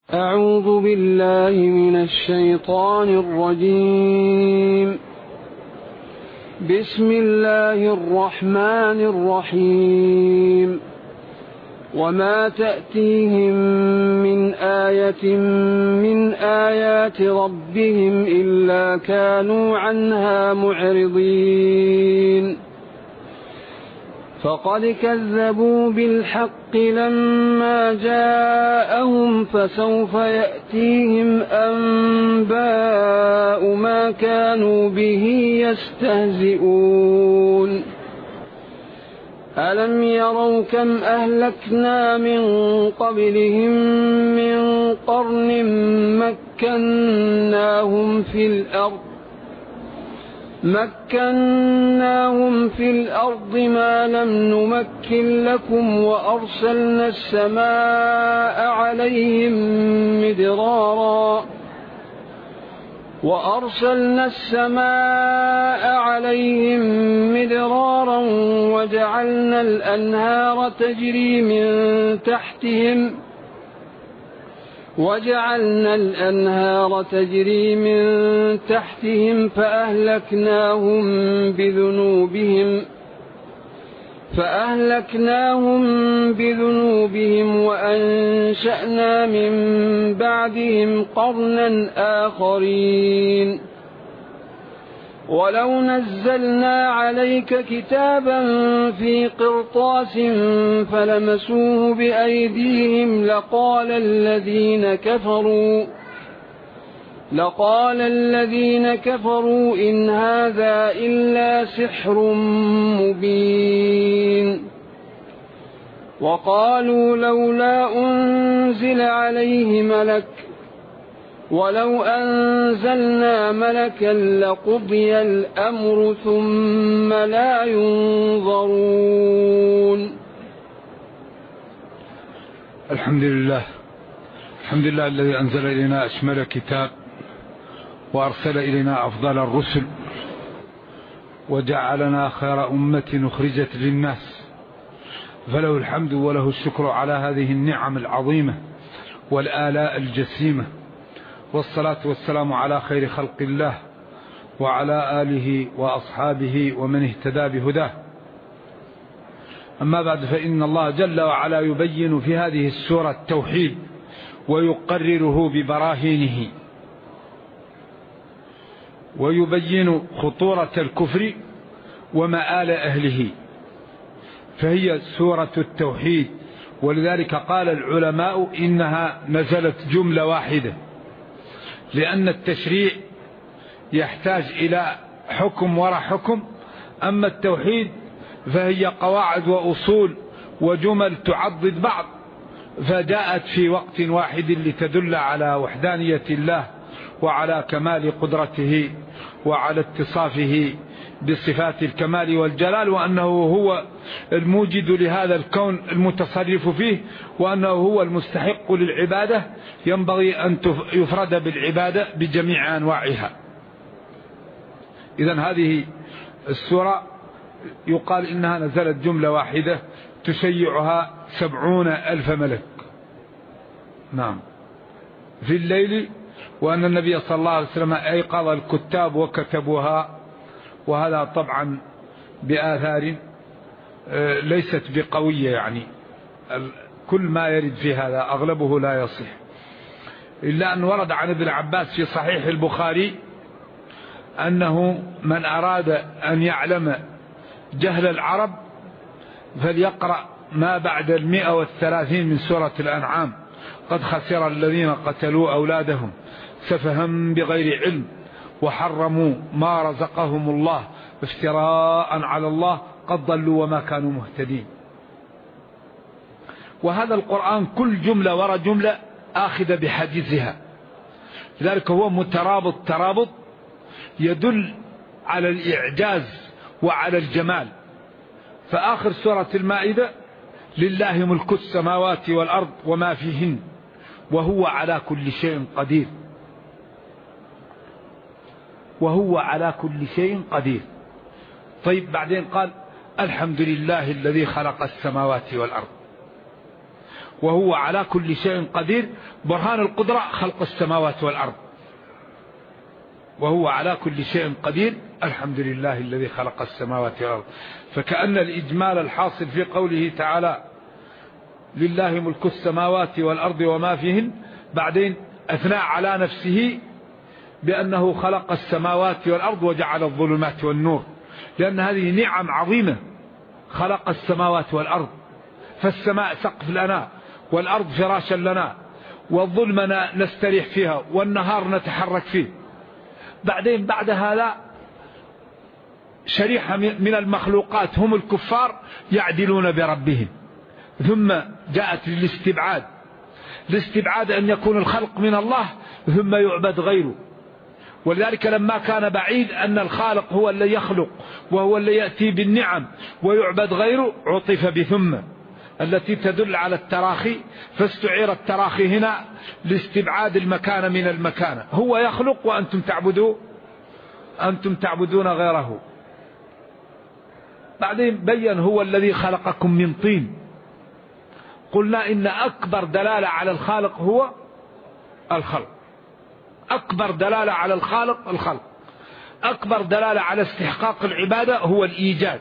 أعوذ بالله من الشيطان الرجيم. بسم الله الرحمن الرحيم. وما تأتيهم من آية من آيات ربهم إلا كانوا عنها معرضين. فقد كذبوا بالحق لما جاءهم فسوف يأتيهم أنباء ما كانوا به يستهزئون. ألم يروا كم أهلكنا من قبلهم من قرن مكناهم في الأرض ما لم نمكن لكم وأرسلنا السماء عليهم مدرارا وجعلنا الأنهار تجري من تحتهم فأهلكناهم بذنوبهم وأنشأنا من بعدهم قرنا آخرين. ولو نزلنا عليك كتابا في قرطاس فلمسوه بأيديهم لقال الذين كفروا إن هذا إلا سحر مبين. وقالوا لولا أنزل عليه ملك ولو أنزلنا ملكا لقضي الأمر ثم لا ينظرون. الحمد لله الذي أنزل إلينا أشمل كتاب وأرسل إلينا أفضل الرسل وجعلنا خير أمة أخرجت للناس، فله الحمد وله الشكر على هذه النعم العظيمة والآلاء الجسيمة، والصلاة والسلام على خير خلق الله وعلى آله وأصحابه ومن اهتدى بهداه. أما بعد، فإن الله جل وعلا يبين في هذه السورة التوحيد ويقرره ببراهينه، ويبين خطورة الكفر ومآل أهله، فهي سورة التوحيد. ولذلك قال العلماء إنها نزلت جملة واحدة، لأن التشريع يحتاج إلى حكم وراء حكم، أما التوحيد فهي قواعد وأصول وجمل تعضد بعض، فجاءت في وقت واحد لتدل على وحدانية الله وعلى كمال قدرته وعلى اتصافه بصفات الكمال والجلال، وأنه هو الموجد لهذا الكون المتصرف فيه، وأنه هو المستحق للعبادة، ينبغي أن يفرد بالعبادة بجميع أنواعها. إذن هذه السورة يقال إنها نزلت جملة واحدة تشيعها 70,000 ملك، نعم، في الليل، وأن النبي صلى الله عليه وسلم أيقظ الكتاب وكتبوها، وهذا طبعا بآثار ليست بقوية، يعني كل ما يرد في هذا أغلبه لا يصح، إلا أن ورد عن ابن عباس في صحيح البخاري أنه من أراد أن يعلم جهل العرب فليقرأ ما بعد 130 من سورة الأنعام: قد خسر الذين قتلوا أولادهم سفها بغير علم وحرموا ما رزقهم الله افتراء على الله قد ضلوا وما كانوا مهتدين. وهذا القرآن كل جملة وراء جملة آخذ بحاجزها، لذلك هو مترابط ترابط يدل على الإعجاز وعلى الجمال. فآخر سورة المائدة: لله ملك السماوات والأرض وما فيهن وهو على كل شيء قدير، وهو على كل شيء قدير. طيب بعدين قال: الحمد لله الذي خلق السماوات والأرض وهو على كل شيء قدير. برهان القدرة خلق السماوات والأرض، وهو على كل شيء قدير. الحمد لله الذي خلق السماوات والأرض. فكأن الإجمال الحاصل في قوله تعالى لله ملك السماوات والأرض وما فيهن، بعدين أثناء على نفسه بأنه خلق السماوات والأرض وجعل الظلمات والنور، لأن هذه نعم عظيمة. خلق السماوات والأرض، فالسماء سقف لنا، والأرض فراشا لنا، والظلم نستريح فيها، والنهار نتحرك فيه. بعدين بعد هذا شريحة من المخلوقات هم الكفار يعدلون بربهم. ثم جاءت الاستبعاد أن يكون الخلق من الله ثم يعبد غيره. ولذلك لما كان بعيد أن الخالق هو اللي يخلق وهو اللي يأتي بالنعم ويعبد غيره، عطف بثم التي تدل على التراخي، فاستعير التراخي هنا لاستبعاد المكان من المكان. هو يخلق وأنتم تعبدون غيره. بعدين بين هو الذي خلقكم من طين. قلنا إن أكبر دلالة على الخالق هو الخلق. أكبر دلالة على الخلق. أكبر دلالة على استحقاق العبادة هو الإيجاد.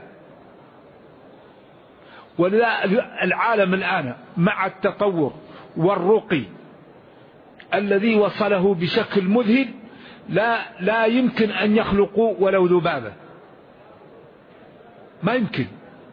ولذا العالم الآن مع التطور والرقي الذي وصله بشكل مذهل لا يمكن أن يخلقوا ولو ذبابة. ما يمكن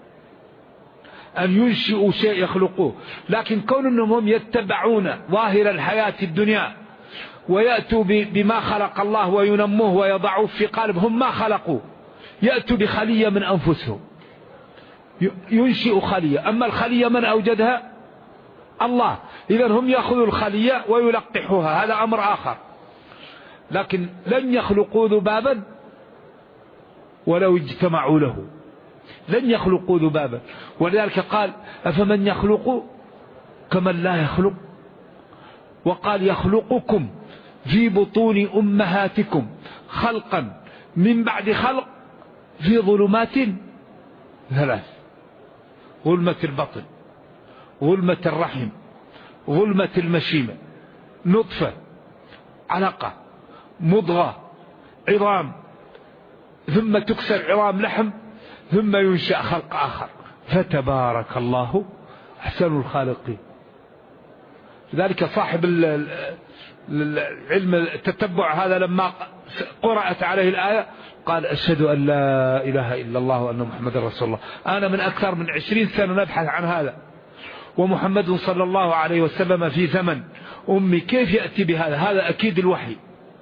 أن ينشئوا شيء يخلقوه، لكن كون أنهم يتبعون ظاهر الحياة الدنيا ويأتوا بما خلق الله وينموه ويضعوه في قالبهم ما خلقوا، يأتوا بخلية من أنفسهم، ينشئ خلية. أما الخلية من أوجدها؟ الله. إذن هم يأخذوا الخلية ويلقحوها، هذا أمر آخر. لكن لن يخلقوا ذبابا ولو اجتمعوا له، لن يخلقوا ذبابا. ولذلك قال أفمن يخلق كمن لا يخلق. وقال يخلقكم في بطون أمهاتكم خلقا من بعد خلق في ظلمات ثلاث: ظلمة البطن، ظلمة الرحم، ظلمة المشيمة. نطفة، علقة، مضغة، عظام، ثم تكسر عظام لحم، ثم ينشأ خلق آخر. فتبارك الله أحسن الخالقين. لذلك صاحب العلم التتبع هذا لما قرأت عليه الآية قال أشهد أن لا إله إلا الله وأن محمد رسول الله. أنا من أكثر من 20 سنة نبحث عن هذا، ومحمد صلى الله عليه وسلم في زمن أمي كيف يأتي بهذا؟ هذا أكيد الوحي.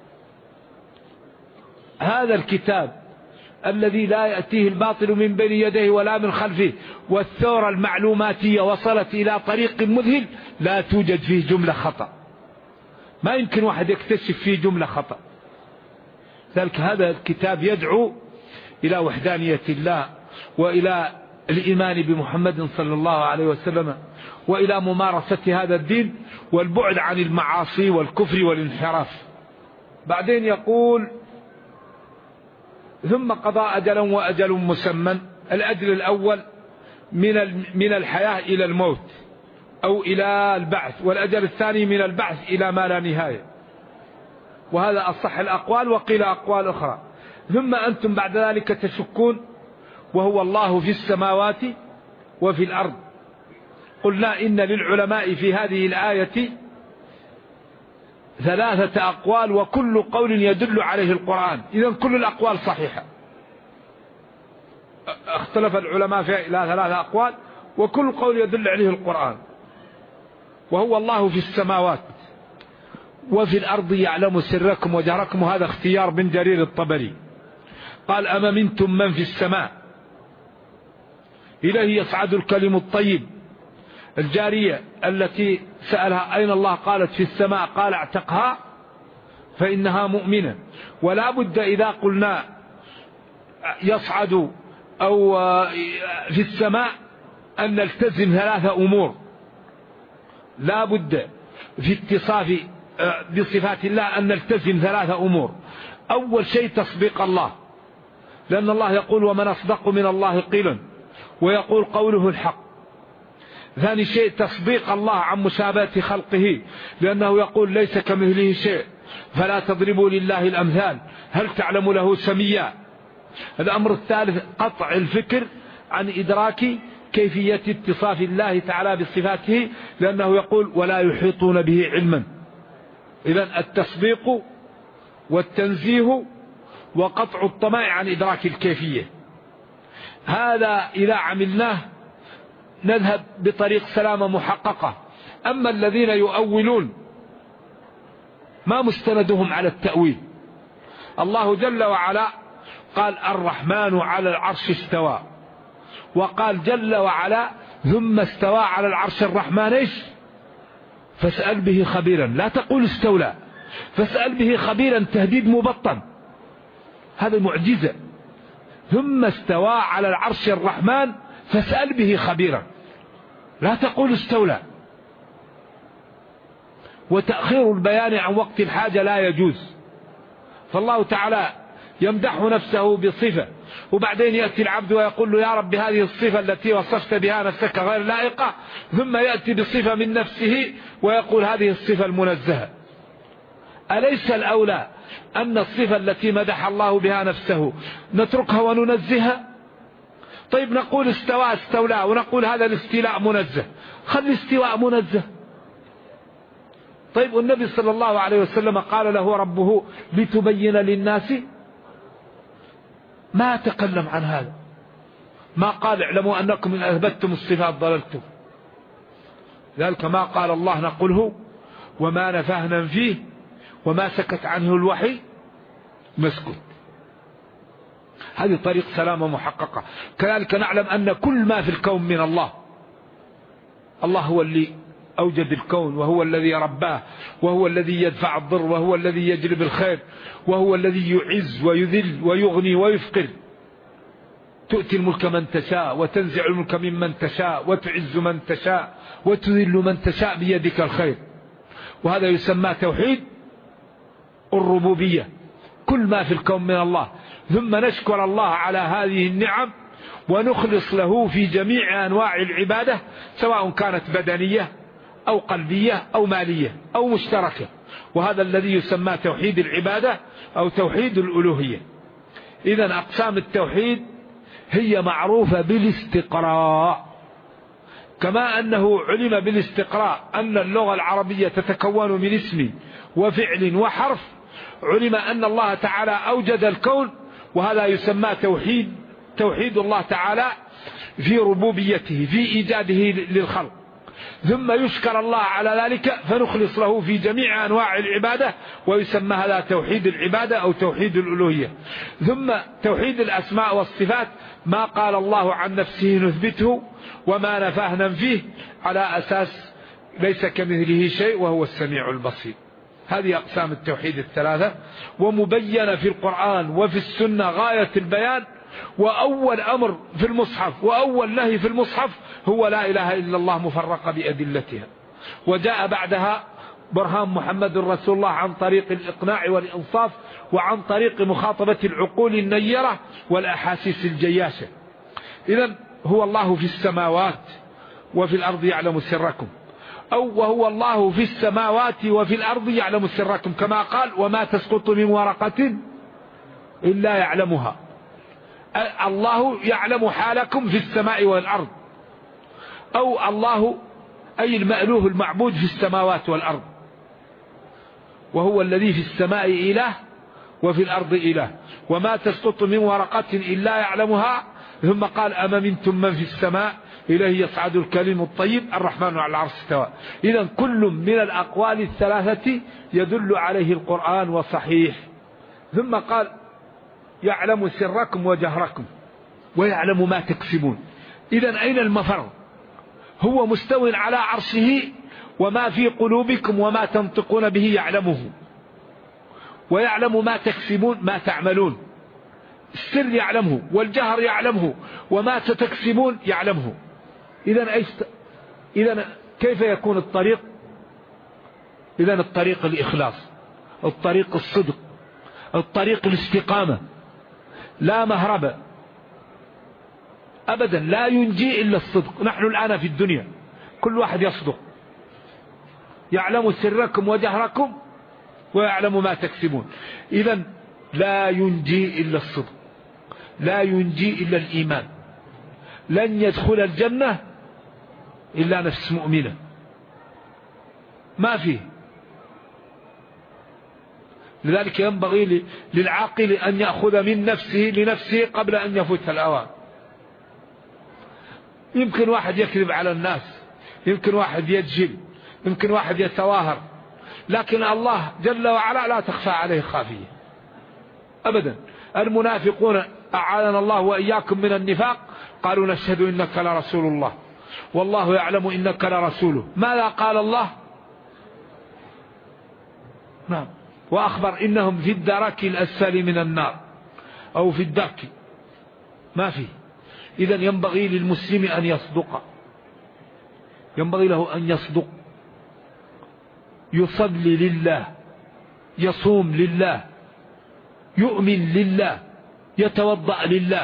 هذا الكتاب الذي لا يأتيه الباطل من بين يديه ولا من خلفه، والثورة المعلوماتية وصلت إلى طريق مذهل لا توجد فيه جملة خطأ. ما يمكن واحد يكتشف فيه جملة خطأ. ذلك هذا الكتاب يدعو إلى وحدانية الله، وإلى الإيمان بمحمد صلى الله عليه وسلم، وإلى ممارسة هذا الدين والبعد عن المعاصي والكفر والانحراف. بعدين يقول ثم قضى أجلا وأجل مسمى. الأجل الأول من الحياة إلى الموت أو إلى البعث، والأجل الثاني من البعث إلى ما لا نهاية. وهذا أصح الأقوال، وقيل أقوال أخرى. ثم أنتم بعد ذلك تشكون وهو الله في السماوات وفي الأرض. قلنا إن للعلماء في هذه الآية 3 أقوال، وكل قول يدل عليه القرآن. إذن كل الأقوال صحيحة. اختلف العلماء في إلى 3 أقوال، وكل قول يدل عليه القرآن. وهو الله في السماوات وفي الأرض يعلم سركم وجهركم. وهذا اختيار بن جرير الطبري. قال أما منتم من في السماء إليه يصعد الكلم الطيب. الجارية التي سألها أين الله قالت في السماء، قال اعتقها فإنها مؤمنة. ولا بد إذا قلنا يصعد أو في السماء أن نلتزم 3 أمور لا بد في اتصاف بصفات الله، أن نلتزم 3 أمور. أول شيء تصديق الله، لأن الله يقول ومن أصدق من الله قيلا، ويقول قوله الحق. ثاني شيء تصديق الله عن مشابهة خلقه، لأنه يقول ليس كمثله شيء فلا تضربوا لله الأمثال هل تعلم له سميا. الأمر الثالث قطع الفكر عن إدراك كيفية اتصاف الله تعالى بصفاته، لأنه يقول ولا يحيطون به علما. إذن التصديق والتنزيه وقطع الطمع عن إدراك الكيفية، هذا إذا عملناه نذهب بطريق سلامة محققة. أما الذين يؤولون ما مستندهم على التأويل. الله جل وعلا قال الرحمن على العرش استوى، وقال جل وعلا ثم استوى على العرش الرحمن إيش؟ فاسأل به خبيرا، لا تقول استولى، فاسأل به خبيرا، تهديد مبطن، هذا معجزة. ثم استوى على العرش الرحمن فاسأل به خبيرا، لا تقول استولى. وتأخير البيان عن وقت الحاجة لا يجوز. فالله تعالى يمدح نفسه بصفة وبعدين يأتي العبد ويقول له يا رب هذه الصفة التي وصفت بها نفسك غير لائقة، ثم يأتي بصفة من نفسه ويقول هذه الصفة المنزهة. أليس الأولى أن الصفة التي مدح الله بها نفسه نتركها وننزهها؟ طيب نقول استوى استولى ونقول هذا الاستيلاء منزه، خلي الاستواء منزه. طيب والنبي صلى الله عليه وسلم قال له ربه لتبين للناس، ما تكلم عن هذا، ما قال اعلموا أنكم إن أثبتتم الصفات ضللتم. ذلك ما قال الله نقوله وما نفهنا فيه وما سكت عنه الوحي مسكت. هذه طريق سلامة محققة. كذلك نعلم أن كل ما في الكون من الله. الله هو اللي أوجد الكون، وهو الذي رباه، وهو الذي يدفع الضر، وهو الذي يجلب الخير، وهو الذي يعز ويذل ويغني ويفقر. تؤتي الملك من تشاء وتنزع الملك ممن تشاء وتعز من تشاء وتذل من تشاء بيدك الخير. وهذا يسمى توحيد الربوبية، كل ما في الكون من الله. ثم نشكر الله على هذه النعم ونخلص له في جميع أنواع العبادة، سواء كانت بدنية أو قلبية أو مالية أو مشتركة. وهذا الذي يسمى توحيد العبادة أو توحيد الألوهية. إذن أقسام التوحيد هي معروفة بالاستقراء، كما أنه علم بالاستقراء أن اللغة العربية تتكون من اسم وفعل وحرف، علم أن الله تعالى أوجد الكون، وهذا يسمى توحيد الله تعالى في ربوبيته في إيجاده للخلق. ثم يشكر الله على ذلك فنخلص له في جميع أنواع العبادة، ويسمى هذا توحيد العبادة أو توحيد الألوهية. ثم توحيد الأسماء والصفات، ما قال الله عن نفسه نثبته وما نفاه ننفيه، على أساس ليس كمثله شيء وهو السميع البصير. هذه أقسام التوحيد الثلاثة، ومبينة في القرآن وفي السنة غاية البيان. وأول أمر في المصحف وأول نهي في المصحف هو لا إله إلا الله مفرقة بأدلتها، وجاء بعدها برهان محمد رسول الله عن طريق الإقناع والإنصاف، وعن طريق مخاطبة العقول النيرة والأحاسيس الجياشة. إذن هو الله في السماوات وفي الأرض يعلم سركم، أو وهو الله في السماوات وفي الأرض يعلم سركم، كما قال وما تسقط من ورقة إلا يعلمها. الله يعلم حالكم في السماء والأرض، أو الله أي المألوه المعبود في السماوات والأرض، وهو الذي في السماء إله وفي الأرض إله. وما تسقط من ورقة إلا يعلمها. ثم قال أم منتم من في السماء إليه يصعد الكلم الطيب الرحمن على العرش استوى. إذن كل من الأقوال الثلاثة يدل عليه القرآن وصحيح. ثم قال يعلم سركم وجهركم ويعلم ما تكسبون. إذن أين المفر؟ هو مستو على عرشه، وما في قلوبكم وما تنطقون به يعلمه، ويعلم ما تكسبون ما تعملون. السر يعلمه والجهر يعلمه وما ستكسبون يعلمه. إذن كيف يكون الطريق؟ إذن الطريق الإخلاص، الطريق الصدق، الطريق الاستقامة، لا مهرب أبدا، لا ينجي إلا الصدق. نحن الآن في الدنيا كل واحد يصدق، يعلم سركم وجهركم ويعلم ما تكسبون. إذن لا ينجي إلا الصدق، لا ينجي إلا الإيمان، لن يدخل الجنة إلا نفس مؤمنة، ما فيه. لذلك ينبغي للعاقل أن يأخذ من نفسه لنفسه قبل أن يفوت الأوان. يمكن واحد يكذب على الناس، يمكن واحد يجهل، يمكن واحد يتواهر، لكن الله جل وعلا لا تخفى عليه خافية أبدا. المنافقون أعاذنا الله وإياكم من النفاق قالوا نشهد إنك لرسول الله والله يعلم إنك لرسوله. ماذا قال الله؟ نعم، وأخبر إنهم في الدرك الأسفل من النار أو في الدرك، ما فيه. إذن ينبغي للمسلم أن يصدق، ينبغي له أن يصدق، يصلي لله، يصوم لله، يؤمن لله، يتوضأ لله،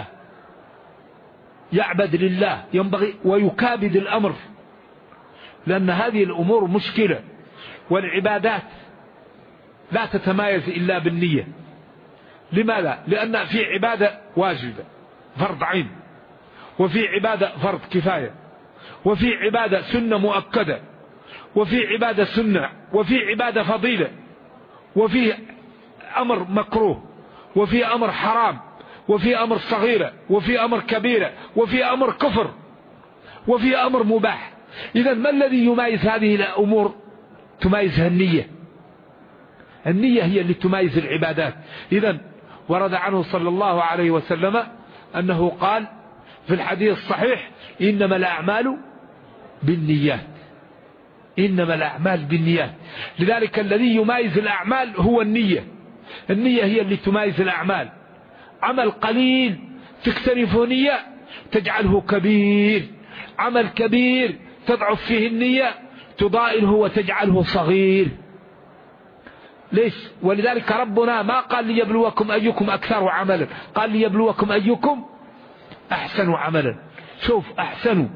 يعبد لله، ينبغي ويكابد الأمر، لأن هذه الأمور مشكلة. والعبادات لا تتمايز إلا بالنية. لماذا؟ لأن في عبادة واجبة فرض عين، وفي عبادة فرض كفاية، وفي عبادة سنة مؤكدة، وفي عبادة سنة، وفي عبادة فضيلة، وفي أمر مكروه، وفي أمر حرام، وفي أمر صغيرة، وفي أمر كبيرة، وفي أمر كفر، وفي أمر مباح. إذن ما الذي يميز هذه الأمور؟ تميزها النية. النية هي اللي تميز العبادات. إذن ورد عنه صلى الله عليه وسلم أنه قال في الحديث الصحيح إنما الأعمال بالنيات، إنما الأعمال بالنيات. لذلك الذي يميز الأعمال هو النية. النية هي اللي تميز الأعمال. عمل قليل تكترفه نية تجعله كبير، عمل كبير تضعف فيه النية تضائله وتجعله صغير. ليش؟ ولذلك ربنا ما قال ليبلوكم أيكم أكثر عملا، قال ليبلوكم أيكم أحسن عملا. شوف أحسن،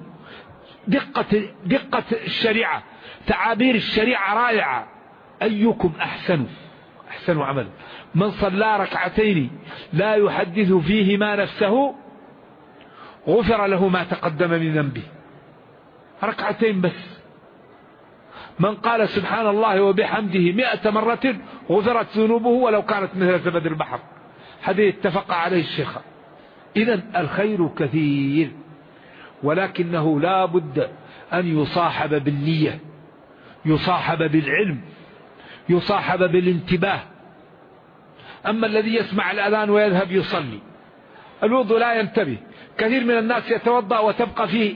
دقة الشريعة، تعابير الشريعة رائعة. أيكم أحسن عملا. من صلى ركعتين لا يحدث فيهما نفسه غفر له ما تقدم من ذنبه. ركعتين بس. من قال سبحان الله وبحمده 100 مرة غفرت ذنوبه ولو كانت مثل زبد البحر. حديث اتفق عليه الشيخ. إذن الخير كثير، ولكنه لا بد أن يصاحب بالنية، يصاحب بالعلم، يصاحب بالانتباه. أما الذي يسمع الأذان ويذهب يصلي، الوضوء لا ينتبه. كثير من الناس يتوضأ وتبقى فيه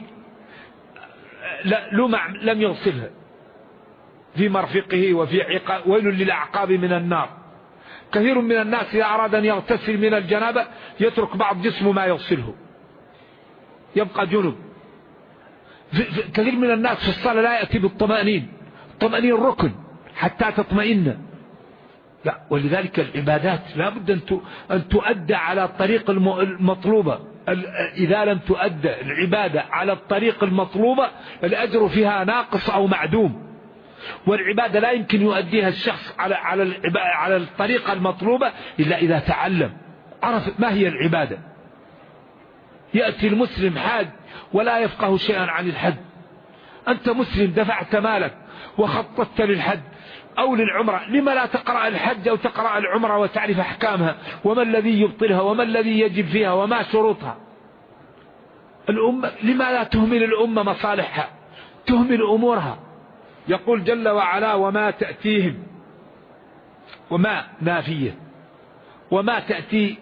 لمع لم يغسلها في مرفقه وفي ويل للأعقاب من النار. كثير من الناس إذا أراد أن يغتسل من الجنابة يترك بعض جسمه ما يغسله، يبقى جنب. كثير من الناس في الصلاة لا يأتي بالطمأنين. الطمأنين ركن حتى تطمئن. لا، ولذلك العبادات لا بد أن تؤدى على الطريق المطلوبة. إذا لم تؤدى العبادة على الطريق المطلوبة الأجر فيها ناقص أو معدوم. والعبادة لا يمكن يؤديها الشخص على الطريقة المطلوبة إلا إذا تعلم، عرف ما هي العبادة. يأتي المسلم حاج ولا يفقه شيئا عن الحج. أنت مسلم دفعت مالك وخططت للحج أو للعمرة، لما لا تقرأ الحج أو تقرأ العمرة وتعرف أحكامها وما الذي يبطلها وما الذي يجب فيها وما شروطها؟ الأمة لما لا تهمل الأمة مصالحها، تهمل أمورها. يقول جل وعلا وما تأتيهم، وما نافية، وما تأتي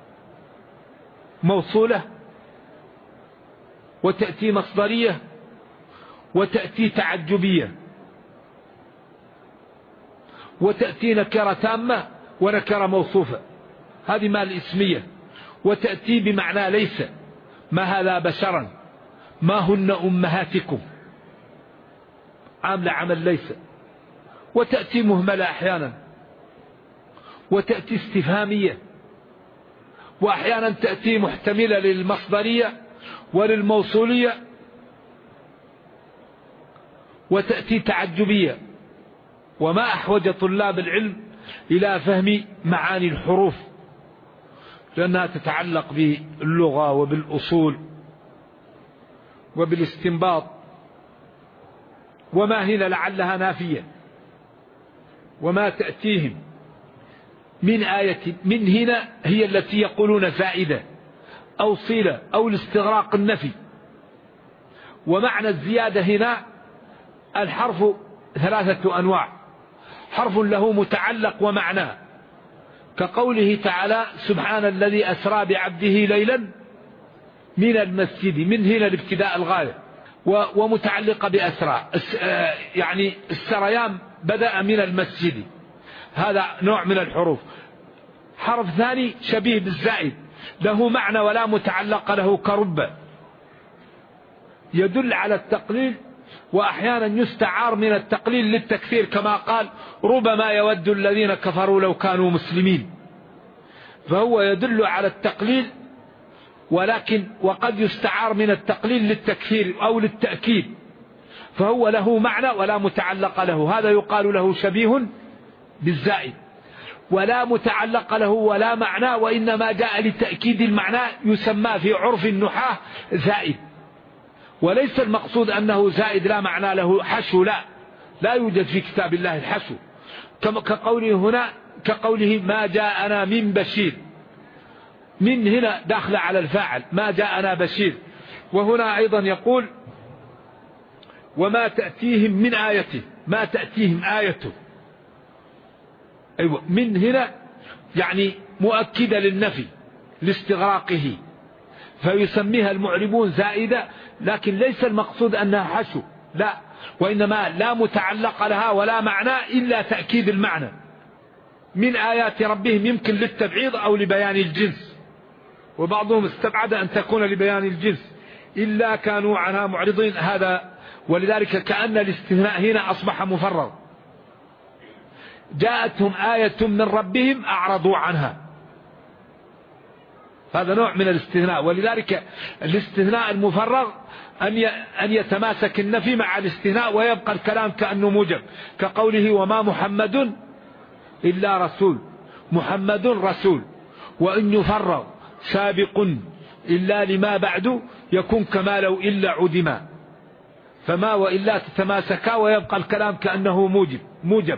موصولة، وتأتي مصدرية، وتأتي تعجبية، وتأتي نكرة تامة ونكرة موصوفة. هذه ما الاسمية. وتأتي بمعنى ليس، ما هذا بشرا، ما هن أمهاتكم، عاملة عمل ليس. وتأتي مهملة أحيانا، وتأتي استفهامية، وأحيانا تأتي محتملة للمصدرية وللموصولية وتأتي تعجبية. وما أحوج طلاب العلم إلى فهم معاني الحروف، لأنها تتعلق باللغة وبالأصول وبالاستنباط. وما هنا لعلها نافية، وما تأتيهم من آية، من هنا هي التي يقولون زائدة أو صلة أو الاستغراق النفي. ومعنى الزيادة هنا الحرف 3 أنواع: حرف له متعلق ومعنى، كقوله تعالى: سبحان الذي أسرى بعبده ليلا من المسجد، من هنا الابتداء الغاية، ومتعلقة بأسرى، يعني السريان بدأ من المسجد، هذا نوع من الحروف. حرف ثاني شبيه بالزائد، له معنى ولا متعلق له، كرب، يدل على التقليل، وأحيانا يستعار من التقليل للتكثير، كما قال: ربما يود الذين كفروا لو كانوا مسلمين. فهو يدل على التقليل، ولكن وقد يستعار من التقليل للتكثير أو للتأكيد، فهو له معنى ولا متعلق له، هذا يقال له شبيه بالزائد. ولا متعلق له ولا معنى، وإنما جاء لتأكيد المعنى، يسمى في عرف النحاة زائد. وليس المقصود أنه زائد لا معنى له، حشو، لا يوجد في كتاب الله الحشو، كقوله هنا، كقوله: ما جاءنا من بشير، من هنا داخل على الفاعل، ما جاءنا بشير. وهنا أيضا يقول: وما تأتيهم من آية، ما تأتيهم آية، أيوة، من هنا يعني مؤكدة للنفي لاستغراقه، فيسميها المعربون زائدة، لكن ليس المقصود أنها حشو، لا، وإنما لا متعلق لها ولا معنى إلا تأكيد المعنى. من آيات ربهم يمكن للتبعيض أو لبيان الجنس، وبعضهم استبعد أن تكون لبيان الجنس، إلا كانوا عنها معرضين، هذا. ولذلك كأن الاستثناء هنا أصبح مفرغ. جاءتهم آية من ربهم أعرضوا عنها، هذا نوع من الاستثناء. ولذلك الاستثناء المفرغ أن يتماسك النفي مع الاستثناء ويبقى الكلام كأنه موجب، كقوله: وما محمد إلا رسول، محمد رسول. وإن يفرغ سابق إلا لما بعد يكون كما لو إلا عدما، فما وإلا تتماسكا ويبقى الكلام كأنه موجب.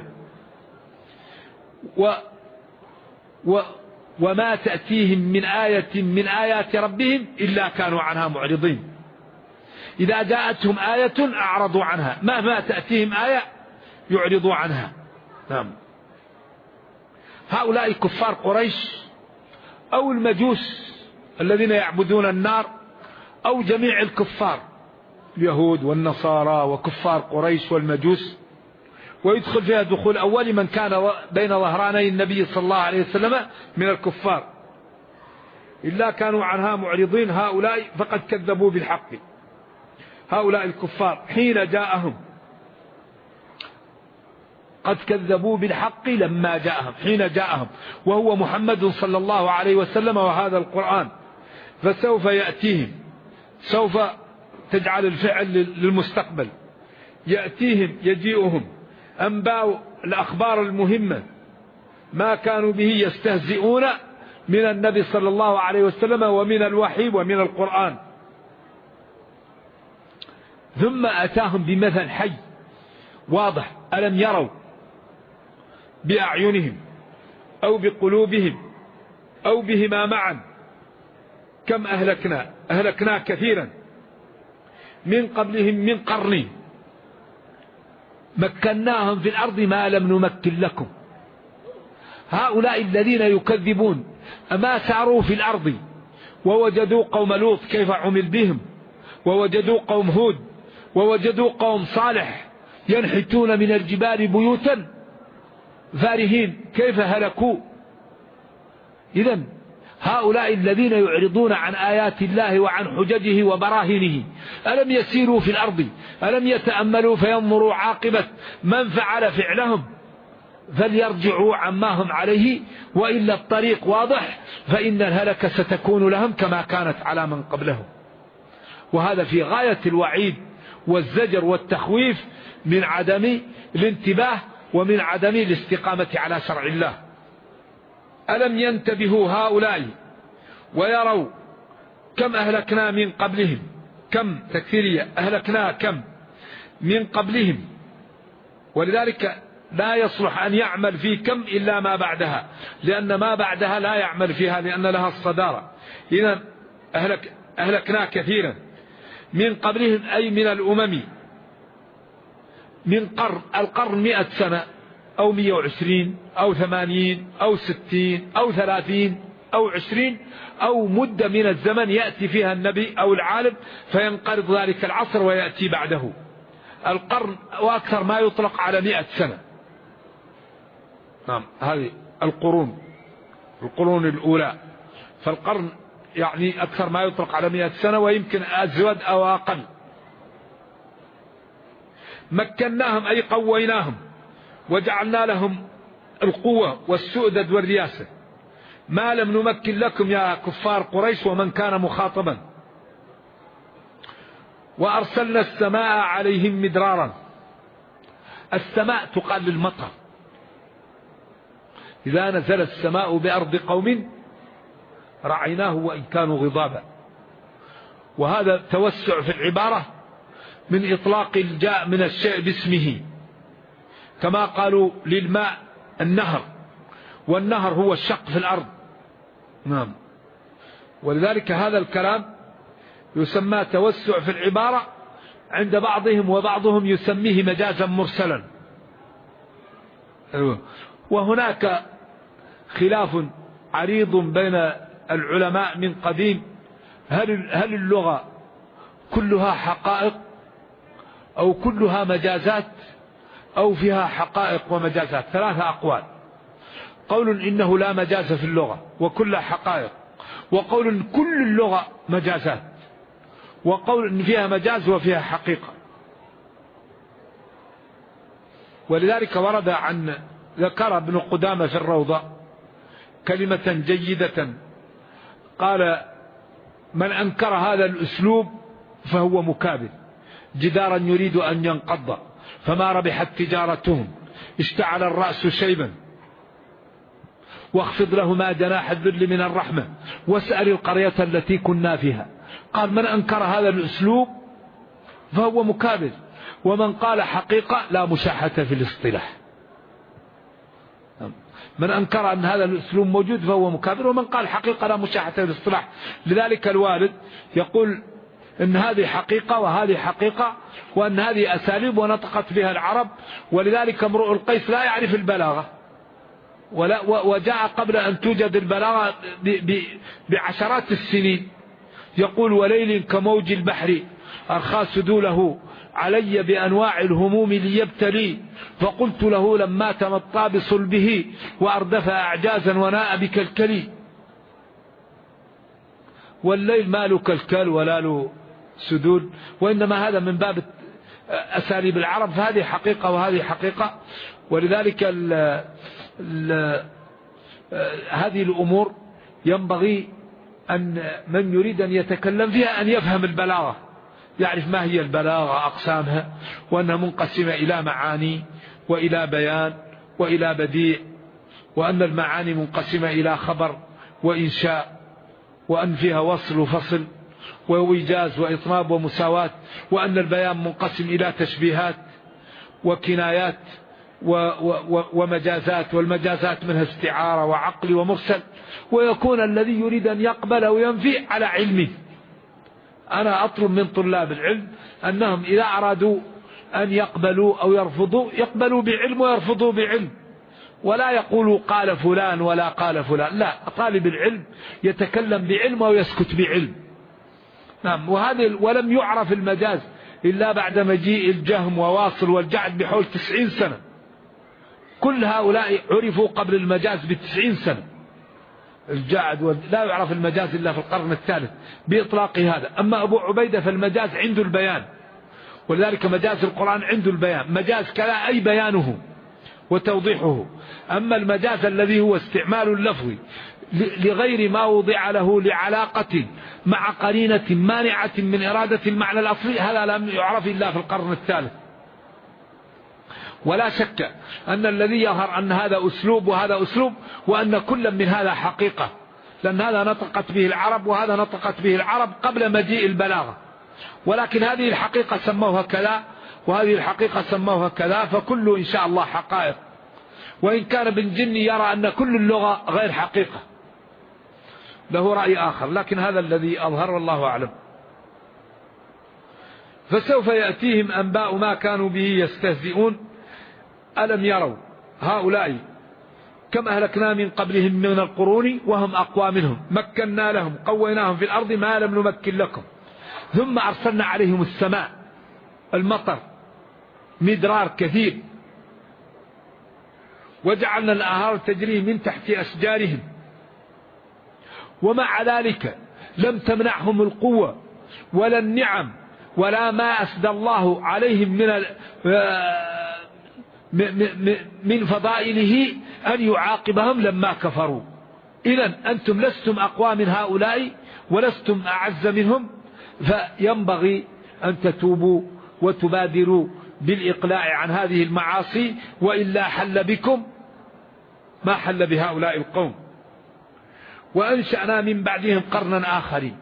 وما تأتيهم من آية من آيات ربهم إلا كانوا عنها معرضين. إذا جاءتهم آية أعرضوا عنها، ما تأتيهم آية يعرضوا عنها. نعم. هؤلاء كفار قريش أو المجوس الذين يعبدون النار، أو جميع الكفار، اليهود والنصارى وكفار قريش والمجوس، ويدخل فيها دخول أول من كان بين ظهراني النبي صلى الله عليه وسلم من الكفار، إلا كانوا عنها معرضين. هؤلاء فقد كذبوا بالحق، هؤلاء الكفار حين جاءهم، قد كذبوا بالحق لما جاءهم، حين جاءهم، وهو محمد صلى الله عليه وسلم وهذا القرآن. فسوف يأتيهم، سوف تجعل الفعل للمستقبل، يأتيهم يجيئهم أنباء الأخبار المهمة، ما كانوا به يستهزئون من النبي صلى الله عليه وسلم ومن الوحي ومن القرآن. ثم أتاهم بمثل حي واضح: ألم يروا بأعينهم أو بقلوبهم أو بهما معا كم أهلكنا كثيرا من قبلهم من قرن مكناهم في الأرض ما لم نمكن لكم. هؤلاء الذين يكذبون أما ساروا في الأرض ووجدوا قوم لوط كيف عمل بهم، ووجدوا قوم هود، ووجدوا قوم صالح ينحتون من الجبال بيوتا فارهين كيف هلكوا. إذن هؤلاء الذين يعرضون عن آيات الله وعن حججه وبراهينه ألم يسيروا في الأرض، ألم يتأملوا فينظروا عاقبة من فعل فعلهم، فليرجعوا عما هم عليه، وإلا الطريق واضح، فإن الهلكة ستكون لهم كما كانت على من قبلهم. وهذا في غاية الوعيد والزجر والتخويف من عدم الانتباه ومن عدم الاستقامة على شرع الله. ألم ينتبهوا هؤلاء ويروا كم أهلكنا من قبلهم، كم تكثيرية أهلكنا كم من قبلهم، ولذلك لا يصلح أن يعمل في كم إلا ما بعدها، لأن ما بعدها لا يعمل فيها لأن لها الصدارة. إذن أهلكنا كثيرا من قبلهم أي من الأمم، من القرن 100 سنة أو 120 أو 80 أو 60 أو 30 أو 20 أو مدة من الزمن يأتي فيها النبي أو العالم فينقرض ذلك العصر ويأتي بعده. القرن وأكثر ما يطلق على 100 سنة. نعم، هذه القرون الأولى. فالقرن يعني أكثر ما يطلق على 100 سنة ويمكن أزود أو أقل. مكناهم أي قويناهم وجعلنا لهم القوة والسؤدد والرياسة، ما لم نمكن لكم يا كفار قريش ومن كان مخاطبا. وأرسلنا السماء عليهم مدرارا. السماء تقال للمطر، إذا نزل السماء بأرض قوم رعيناه وإن كانوا غضابا. وهذا توسع في العبارة من إطلاق الجاء من الشيء باسمه، كما قالوا للماء النهر، والنهر هو الشق في الأرض. نعم، ولذلك هذا الكلام يسمى توسع في العبارة عند بعضهم، وبعضهم يسميه مجازا مرسلا. وهناك خلاف عريض بين العلماء من قديم، هل اللغة كلها حقائق أو كلها مجازات أو فيها حقائق ومجازات؟ 3 أقوال. قول إنه لا مجاز في اللغة وكلها حقائق، وقول كل اللغة مجازات، وقول إن فيها مجاز وفيها حقيقة. ولذلك ورد عن ذكر ابن قدامة في الروضة كلمة جيدة، قال: من أنكر هذا الأسلوب فهو مكابر، جدارا يريد أن ينقض، فما ربحت تجارتهم، اشتعل الرأس شيبا، واخفض لهما جناح الذل من الرحمة، واسأل القرية التي كنا فيها. قال: من أنكر هذا الأسلوب فهو مكابر، ومن قال حقيقة لا مشاحة في الاصطلاح. من أنكر أن هذا الأسلوب موجود فهو مكابر، ومن قال حقيقة لا مشاحة في الاصطلاح. لذلك الوالد يقول إن هذه حقيقة وهذه حقيقة، وأن هذه أساليب ونطقت بها العرب. ولذلك امرؤ القيس لا يعرف البلاغة، وجاء قبل أن توجد البلاغة بعشرات السنين. يقول: وليل كموج البحر أرخى سدوله علي بأنواع الهموم ليبتلي، فقلت له لما تمطى بصلبه وأردف أعجازا وناء بكالكلي. والليل ما له كالكل ولا له سدول، وإنما هذا من باب أساليب العرب، فهذه حقيقة وهذه حقيقة. ولذلك هذه الأمور ينبغي أن من يريد أن يتكلم فيها أن يفهم البلاغة، يعرف ما هي البلاغة، أقسامها، وأنها منقسمة إلى معاني وإلى بيان وإلى بديع، وأن المعاني منقسمة إلى خبر وإنشاء، وأن فيها وصل وفصل وإيجاز وإطناب ومساواة، وأن البيان منقسم إلى تشبيهات وكنايات ومجازات، والمجازات منها استعارة وعقل ومرسل. ويكون الذي يريد أن يقبل أو ينفي على علمه. أنا أطلب من طلاب العلم أنهم إذا أرادوا أن يقبلوا أو يرفضوا يقبلوا بعلم ويرفضوا بعلم، ولا يقولوا قال فلان ولا قال فلان. لا، طالب العلم يتكلم بعلم ويسكت بعلم. نعم. ولم يعرف المجاز إلا بعد مجيء الجهم وواصل والجعد بحول 90 سنة. كل هؤلاء عرفوا قبل المجاز ب90 سنة. الجعد لا يعرف المجاز إلا في القرن الثالث بإطلاق هذا. أما أبو عبيدة فالمجاز عنده البيان، ولذلك مجاز القرآن عنده البيان. مجاز كلا أي بيانه وتوضيحه. أما المجاز الذي هو استعمال اللفظ لغير ما وضع له لعلاقة مع قرينة مانعة من إرادة المعنى الأصلي، هذا لم يعرف إلا في القرن الثالث. ولا شك أن الذي يظهر أن هذا أسلوب وهذا أسلوب، وأن كل من هذا حقيقة، لأن هذا نطقت به العرب وهذا نطقت به العرب قبل مجيء البلاغة، ولكن هذه الحقيقة سموها كذا وهذه الحقيقة سموها كذا، فكل إن شاء الله حقائق. وإن كان ابن جني يرى أن كل اللغة غير حقيقة، له رأي آخر، لكن هذا الذي أظهر والله أعلم. فسوف يأتيهم أنباء ما كانوا به يستهزئون. ألم يروا هؤلاء كم أهلكنا من قبلهم من القرون وهم أقوى منهم، مكنا لهم قويناهم في الأرض ما لم نمكن لكم، ثم أرسلنا عليهم السماء المطر مدرار كثير، وجعلنا الأنهار تجري من تحت أشجارهم، ومع ذلك لم تمنعهم القوة ولا النعم ولا ما أسدى الله عليهم من فضائله أن يعاقبهم لما كفروا. إذن أنتم لستم أقوى من هؤلاء ولستم أعز منهم، فينبغي أن تتوبوا وتبادروا بالإقلاع عن هذه المعاصي، وإلا حل بكم ما حل بهؤلاء القوم. وأنشأنا من بعدهم قرنا آخرين،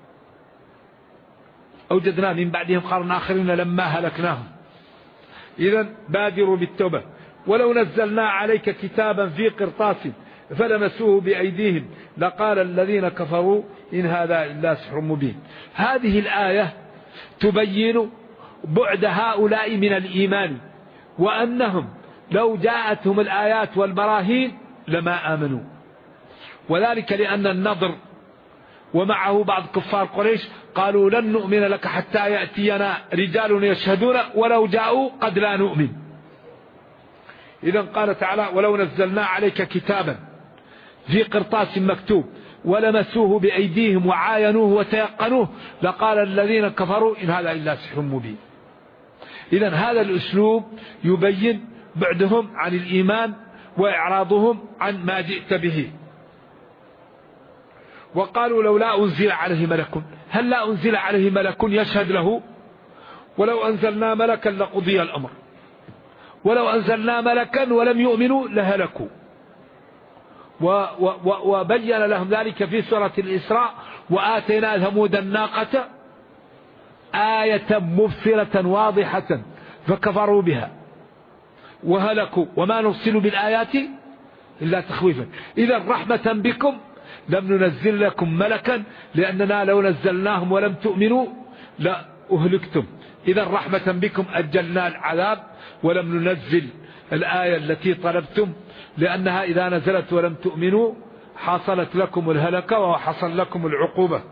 أوجدنا من بعدهم قرنا آخرين لما هلكناهم. إذن بادروا بالتوبة. ولو نزلنا عليك كتابا في قرطاس فلمسوه بأيديهم لقال الذين كفروا إن هذا إلا سحر مبين. هذه الآية تبين بعد هؤلاء من الإيمان، وأنهم لو جاءتهم الآيات والبراهين لما آمنوا، وذلك لأن النضر ومعه بعض كفار قريش قالوا لن نؤمن لك حتى يأتينا رجال يشهدون ولو جاءوا قد لا نؤمن. إذن قال تعالى ولو نزلنا عليك كتابا في قرطاس مكتوب ولمسوه بأيديهم وعاينوه وتيقنوه لقال الذين كفروا إن هذا إلا سحر مبين. إذن هذا الأسلوب يبين بعدهم عن الإيمان وإعراضهم عن ما جئت به. وقالوا لولا أنزل عليه ملك، هل لا أنزل عليه ملك يشهد له؟ ولو أنزلنا ملكا لقضي الأمر، ولو أنزلنا ملكا ولم يؤمنوا لهلكوا. وبين لهم ذلك في سورة الإسراء وآتينا ثمود الناقة آية مبصرة واضحة فكفروا بها وهلكوا وما نرسل بالآيات إلا تخويفا. إذا رحمة بكم لم ننزل لكم ملكا، لأننا لو نزلناهم ولم تؤمنوا لأهلكتم. إذا رحمة بكم أجلنا العذاب ولم ننزل الآية التي طلبتم، لأنها إذا نزلت ولم تؤمنوا حصلت لكم الهلكة وحصل لكم العقوبة.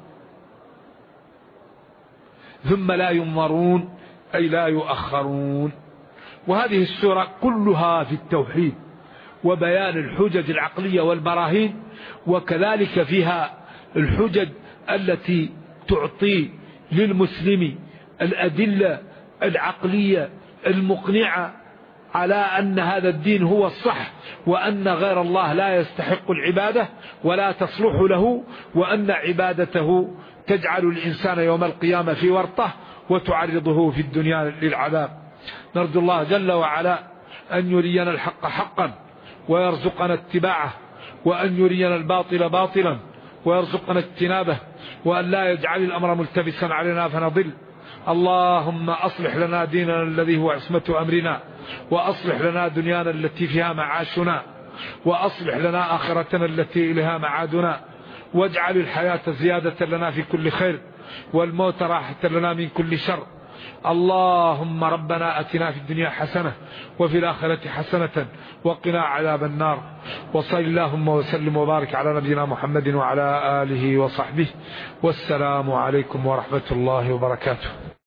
ثم لا ينظرون أي لا يؤخرون. وهذه السورة كلها في التوحيد وبيان الحجج العقلية والبراهين، وكذلك فيها الحجج التي تعطي للمسلم الأدلة العقلية المقنعة على أن هذا الدين هو الصح، وأن غير الله لا يستحق العبادة ولا تصلح له، وأن عبادته تجعل الإنسان يوم القيامة في ورطة وتعرضه في الدنيا للعذاب. نرجو الله جل وعلا أن يرينا الحق حقا ويرزقنا اتباعه، وأن يرينا الباطل باطلا ويرزقنا اجتنابه، وأن لا يجعل الأمر ملتبسا علينا فنضل. اللهم أصلح لنا ديننا الذي هو عصمة أمرنا، وأصلح لنا دنيانا التي فيها معاشنا، وأصلح لنا آخرتنا التي إليها معادنا، واجعل الحياة زيادة لنا في كل خير والموت راحة لنا من كل شر. اللهم ربنا أتنا في الدنيا حسنة وفي الآخرة حسنة وقنا عذاب النار. وصل اللهم وسلم وبارك على نبينا محمد وعلى آله وصحبه، والسلام عليكم ورحمة الله وبركاته.